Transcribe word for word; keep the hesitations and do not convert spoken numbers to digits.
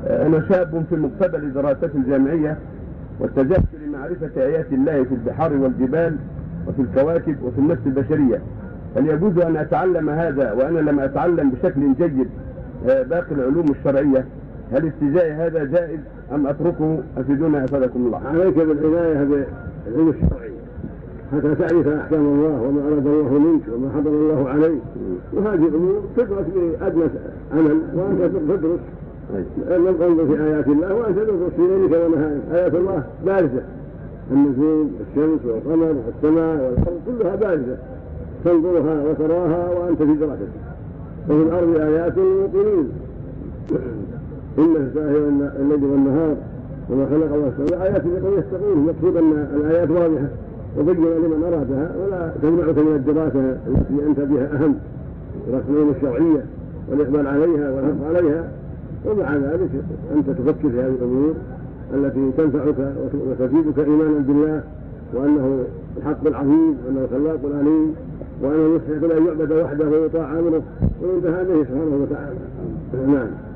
أنا شاب في مقتبل دراسة الجامعية، واتجهت لمعرفة آيات الله في البحار والجبال وفي الكواكب وفي النفس البشرية. هل يجوز أن أتعلم هذا وأنا لم أتعلم بشكل جيد باقي العلوم الشرعية؟ هل اتجاهي هذا جائز أم أتركه؟ أفيدونا أفادكم الله. عليك بالعناية بالعلوم الشرعية حتى تعرف أحكام الله وما أراد الله منك وما حضر الله عليك، وهذه الأمور تدرس بأدنى عمل، وأنت تدرس لم تنظر في آيات الله وأنت تدرس في ليلك ونهارك. آيات الله بارزة، النجوم والشمس والقمر والسماء والأرض كلها بارزة تنظرها وتراها وأنت في دراستك. وفي الأرض آيات للموقنين إن ساهر الليل والنهار وما خلق الله السماء آيات لقوم يتقون. المقصود أن الآيات واضحة وبين لمن أرادها، ولا تمنعك من الدراسة التي أنت بها أهم، دراسة العلوم الشرعية والإقبال عليها والحرص عليها. ومع ذلك أنت تفكر في هذه الأمور التي تنفعك وتزيدك إيمانا بالله، وأنه الحق العظيم وأنه الخلاق العليم وأنه يستحق أن يعبد وحده ويطاع أمره وينتهى به سبحانه وتعالى. نعم.